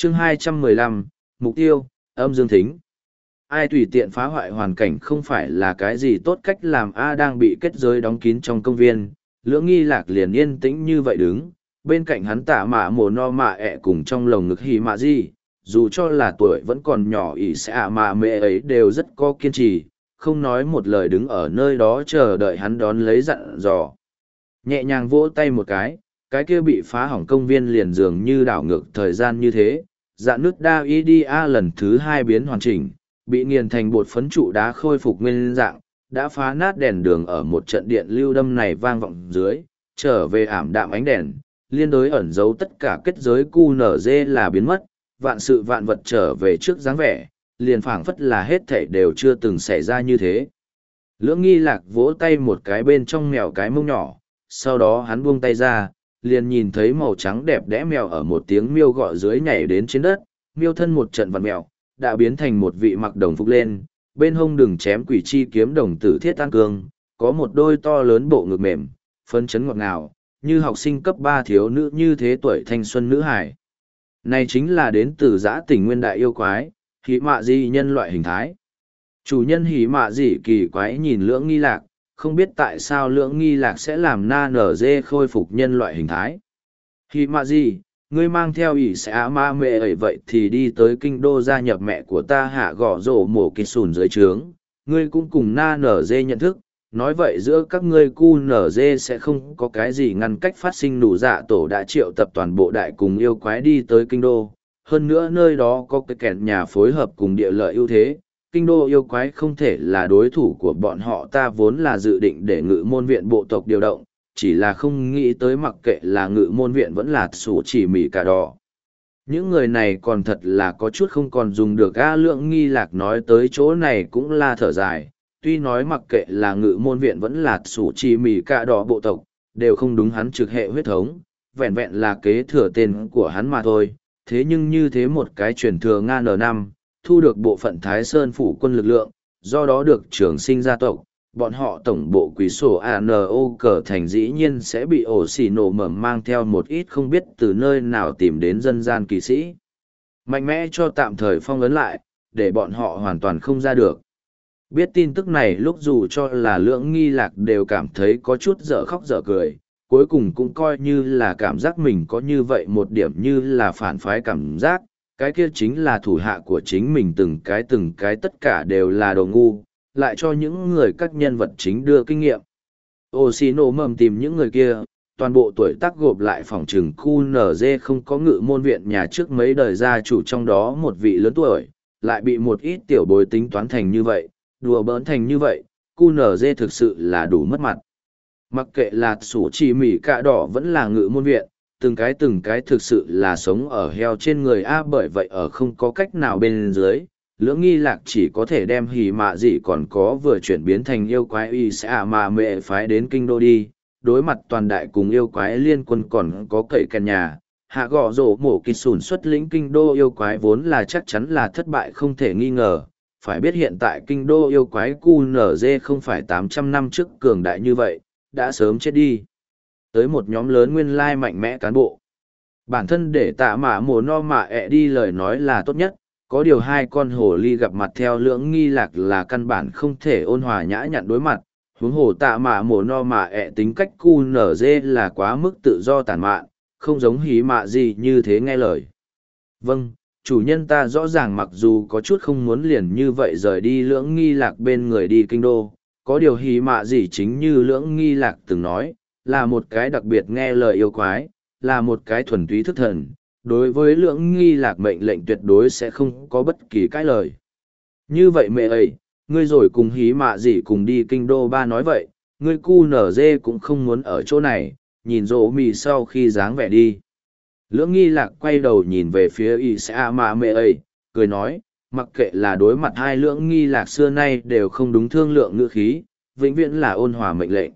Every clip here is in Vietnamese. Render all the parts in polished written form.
Chương 215, Mục tiêu, âm dương thính. Ai tùy tiện phá hoại hoàn cảnh không phải là cái gì tốt cách làm. A đang bị kết giới đóng kín trong công viên, Lưỡng Nghi Lạc liền yên tĩnh như vậy đứng, bên cạnh hắn Tạ Mạ Mồ No Mạ ẹ cùng trong lồng ngực Hỉ Mạ Di, dù cho là tuổi vẫn còn nhỏ ỷ sẽ ạ mà mẹ ấy đều rất có kiên trì, không nói một lời đứng ở nơi đó chờ đợi hắn đón lấy dặn dò. Nhẹ nhàng vỗ tay một cái kia bị phá hỏng công viên liền dường như đảo ngược thời gian như thế, dạn nước đa idia lần thứ hai biến hoàn chỉnh, bị nghiền thành bột phấn trụ đá khôi phục nguyên dạng, đã phá nát đèn đường ở một trận điện lưu đâm này vang vọng dưới, trở về ảm đạm ánh đèn, liên đối ẩn giấu tất cả kết giới QNZ là biến mất, vạn sự vạn vật trở về trước dáng vẻ, liền phảng phất là hết thảy đều chưa từng xảy ra như thế. Lưỡng Nghi Lạc vỗ tay một cái bên trong mèo cái mông nhỏ, sau đó hắn buông tay ra, liền nhìn thấy màu trắng đẹp đẽ mèo ở một tiếng miêu gọi dưới nhảy đến trên đất, miêu thân một trận vặn mèo, đã biến thành một vị mặc đồng phục lên, bên hông đừng chém quỷ chi kiếm đồng tử thiết tan cương, có một đôi to lớn bộ ngực mềm, phấn chấn ngọt ngào, như học sinh cấp 3 thiếu nữ như thế tuổi thanh xuân nữ hải. Này chính là đến từ giã tỉnh nguyên đại yêu quái, Hỉ Mạ Di nhân loại hình thái. Chủ nhân Hỉ Mạ Di kỳ quái nhìn Lưỡng Nghi Lạc, không biết tại sao Lưỡng Nghi Lạc sẽ làm na nở dê khôi phục nhân loại hình thái. Hỉ Mạ Di, ngươi mang theo ỷ sẽ ma mẹ ấy vậy thì đi tới kinh đô gia nhập mẹ của ta hạ gõ rổ mổ kịch sùn dưới trướng, ngươi cũng cùng na nở dê nhận thức, nói vậy giữa các ngươi cu nở dê sẽ không có cái gì ngăn cách phát sinh. Đủ dạ tổ đã triệu tập toàn bộ đại cùng yêu quái đi tới kinh đô, hơn nữa nơi đó có cái kẻn nhà phối hợp cùng địa lợi ưu thế, kinh đô yêu quái không thể là đối thủ của bọn họ. Ta vốn là dự định để ngự môn viện bộ tộc điều động, chỉ là không nghĩ tới mặc kệ là ngự môn viện vẫn là sủ chỉ mỉ cả đỏ. Những người này còn thật là có chút không còn dùng được. A Lưỡng Nghi Lạc nói tới chỗ này cũng là thở dài, tuy nói mặc kệ là ngự môn viện vẫn là sủ chỉ mỉ cả đỏ bộ tộc, đều không đúng hắn trực hệ huyết thống, vẹn vẹn là kế thừa tên của hắn mà thôi. Thế nhưng như thế một cái truyền thừa N5, thu được bộ phận Thái Sơn phủ quân lực lượng, do đó được trường sinh gia tộc, bọn họ tổng bộ quỷ sổ ANO cờ thành dĩ nhiên sẽ bị ổ xì nổ mầm mang theo một ít không biết từ nơi nào tìm đến dân gian kỳ sĩ. Mạnh mẽ cho tạm thời phong ấn lại, để bọn họ hoàn toàn không ra được. Biết tin tức này lúc dù cho là Lưỡng Nghi Lạc đều cảm thấy có chút dở khóc dở cười, cuối cùng cũng coi như là cảm giác mình có như vậy một điểm như là phản phái cảm giác, cái kia chính là thủ hạ của chính mình từng cái tất cả đều là đồ ngu, lại cho những người các nhân vật chính đưa kinh nghiệm. Oshino mầm tìm những người kia, toàn bộ tuổi tác gộp lại phòng trừng QNZ không có ngự môn viện nhà trước mấy đời gia chủ trong đó một vị lớn tuổi, lại bị một ít tiểu bối tính toán thành như vậy, đùa bỡn thành như vậy, QNZ thực sự là đủ mất mặt. Mặc kệ là sủ chỉ mỉ cạ đỏ vẫn là ngự môn viện, từng cái thực sự là sống ở heo trên người A, bởi vậy ở không có cách nào bên dưới. Lưỡng Nghi Lạc chỉ có thể đem Hỉ Mạ Dị còn có vừa chuyển biến thành yêu quái y sẽ mà mẹ phái đến kinh đô đi, đối mặt toàn đại cùng yêu quái liên quân còn có cậy kèn nhà. Hạ gõ rổ mổ kịch sùn xuất lĩnh kinh đô yêu quái vốn là chắc chắn là thất bại không thể nghi ngờ. Phải biết hiện tại kinh đô yêu quái QNZ không phải 800 năm trước cường đại như vậy, đã sớm chết đi. Tới một nhóm lớn nguyên lai mạnh mẽ cán bộ. Bản thân để Tạ Mạ Mồ No Mạ ẹ đi lời nói là tốt nhất, có điều hai con hồ ly gặp mặt theo Lưỡng Nghi Lạc là căn bản không thể ôn hòa nhã nhặn đối mặt. Huống hồ Tạ Mạ Mồ No Mạ ẹ tính cách QNZ là quá mức tự do tản mạn, không giống Hỉ Mạ Dị như thế nghe lời. Vâng, chủ nhân, ta rõ ràng mặc dù có chút không muốn liền như vậy rời đi Lưỡng Nghi Lạc bên người đi kinh đô, có điều Hỉ Mạ Dị chính như Lưỡng Nghi Lạc từng nói, là một cái đặc biệt nghe lời yêu quái, là một cái thuần túy thức thần, đối với Lưỡng Nghi Lạc mệnh lệnh tuyệt đối sẽ không có bất kỳ cái lời. Như vậy mẹ ấy, ngươi rồi cùng Hỉ Mạ Dị cùng đi kinh đô ba nói vậy, ngươi cu nở dê cũng không muốn ở chỗ này, nhìn rỗ mì sau khi dáng vẻ đi. Lưỡng Nghi Lạc quay đầu nhìn về phía y sẽ mạ mẹ ấy, cười nói, mặc kệ là đối mặt hai Lưỡng Nghi Lạc xưa nay đều không đúng thương lượng ngữ khí, vĩnh viễn là ôn hòa mệnh lệnh.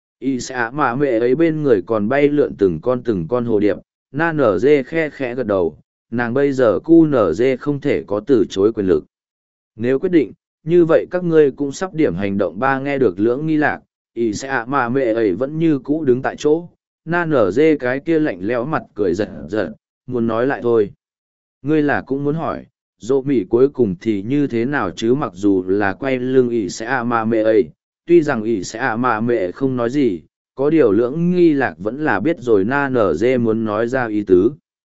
Y sẽ mạ mẹ ấy bên người còn bay lượn từng con hồ điệp, na nở dê khe khẽ gật đầu, nàng bây giờ cu nở dê không thể có từ chối quyền lực. Nếu quyết định, như vậy các ngươi cũng sắp điểm hành động ba. Nghe được Lưỡng Nghi Lạc, Y sẽ mạ mẹ ấy vẫn như cũ đứng tại chỗ, na nở dê cái kia lạnh lẽo mặt cười giật giật, muốn nói lại thôi. Ngươi là cũng muốn hỏi, dỗ mỉ cuối cùng thì như thế nào chứ, mặc dù là quay lưng ỷ sẽ ạ mà mẹ ấy, tuy rằng ỷ sẽ ạ mà mẹ không nói gì, có điều lưỡng nghi lạc vẫn là biết rồi na nở dê muốn nói ra ý tứ.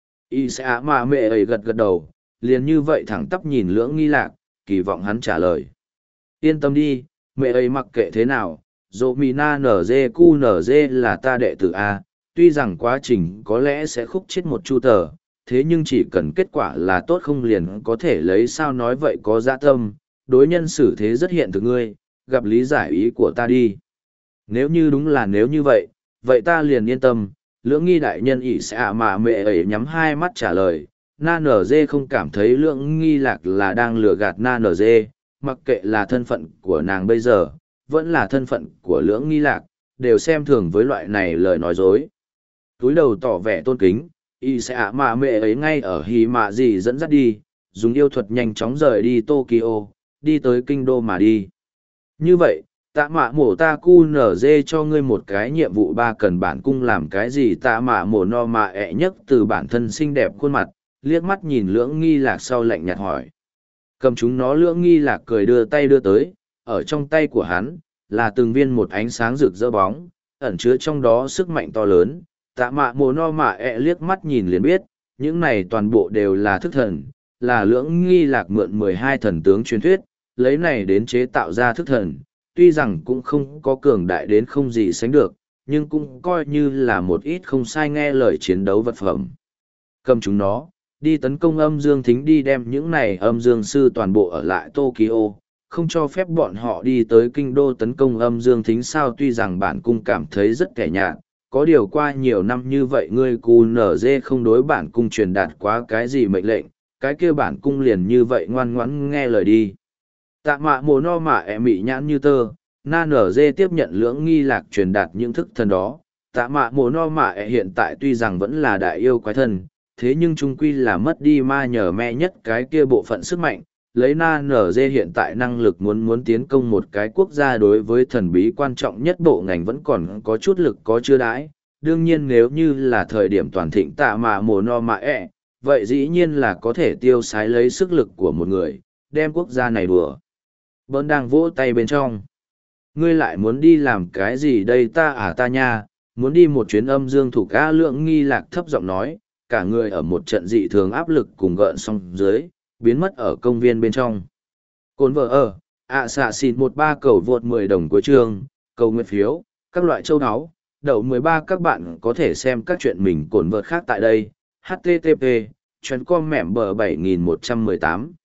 Ỷ sẽ ạ mà mẹ ấy gật gật đầu, liền như vậy thẳng tắp nhìn lưỡng nghi lạc, kỳ vọng hắn trả lời. Yên tâm đi, mẹ ấy mặc kệ thế nào, dỗ mỉ na nở dê cu nở dê là ta đệ tử A, tuy rằng quá trình có lẽ sẽ khúc chết một chu tờ, thế nhưng chỉ cần kết quả là tốt không liền có thể lấy sao nói vậy có dạ tâm, đối nhân xử thế rất hiện thực ngươi, gặp lý giải ý của ta đi. Nếu như đúng là nếu như vậy, vậy ta liền yên tâm, lưỡng nghi đại nhân ỷ sẽ mà mẹ ấy nhắm hai mắt trả lời, na nở dê không cảm thấy lưỡng nghi lạc là đang lừa gạt na nở dê, mặc kệ là thân phận của nàng bây giờ, vẫn là thân phận của lưỡng nghi lạc, đều xem thường với loại này lời nói dối. Túi đầu tỏ vẻ tôn kính, y sẽ ạ mà mẹ ấy ngay ở hì mạ gì dẫn dắt đi, dùng yêu thuật nhanh chóng rời đi Tokyo, đi tới kinh đô mà đi. Như vậy, tạ mạ mổ ta cu nở dê cho ngươi một cái nhiệm vụ ba cần bản cung làm cái gì, tạ mạ mổ no mạ ẹ nhất từ bản thân xinh đẹp khuôn mặt, liếc mắt nhìn lưỡng nghi lạc sau lạnh nhạt hỏi. Cầm chúng nó lưỡng nghi lạc cười đưa tay đưa tới, ở trong tay của hắn, là từng viên một ánh sáng rực rỡ bóng, ẩn chứa trong đó sức mạnh to lớn. Tạ mạ mồ no mạ ẹ liếc mắt nhìn liền biết, những này toàn bộ đều là thức thần, là lưỡng nghi lạc mượn 12 thần tướng truyền thuyết, lấy này đến chế tạo ra thức thần, tuy rằng cũng không có cường đại đến không gì sánh được, nhưng cũng coi như là một ít không sai nghe lời chiến đấu vật phẩm. Cầm chúng nó, đi tấn công âm dương thính, đi đem những này âm dương sư toàn bộ ở lại Tokyo, không cho phép bọn họ đi tới kinh đô tấn công âm dương thính sao. Tuy rằng bản cung cảm thấy rất kẻ nhạt, có điều qua nhiều năm như vậy ngươi cù nở dê không đối bản cung truyền đạt quá cái gì mệnh lệnh, cái kia bản cung liền như vậy ngoan ngoãn nghe lời đi. Tạ mạ mồ no mạ ẹ mị nhãn như tơ, na nở dê tiếp nhận lưỡng nghi lạc truyền đạt những thức thần đó. Tạ mạ mồ no mạ ẹ hiện tại tuy rằng vẫn là đại yêu quái thần, thế nhưng trung quy là mất đi ma nhờ me nhất cái kia bộ phận sức mạnh. Lấy na nở dê hiện tại năng lực muốn tiến công một cái quốc gia đối với thần bí quan trọng nhất bộ ngành vẫn còn có chút lực có chưa đãi. Đương nhiên nếu như là thời điểm toàn thịnh tạ mạ mồ no mạ ẹ, vậy dĩ nhiên là có thể tiêu sái lấy sức lực của một người, đem quốc gia này đùa. Bơn đang vỗ tay bên trong. Ngươi lại muốn đi làm cái gì đây ta nha, muốn đi một chuyến âm dương thủ ca. Lượng nghi lạc thấp giọng nói, cả người ở một trận dị thường áp lực cùng gợn sóng dưới, biến mất ở công viên bên trong. Cồn vợ ở, xạ xịn 13 cầu vượt 10 đồng cuối chương, cầu nguyện phiếu, các loại châu áo, đậu 13 các bạn có thể xem các chuyện mình cồn vợt khác tại đây. HTTP, chuyến com mẹm bờ 7118.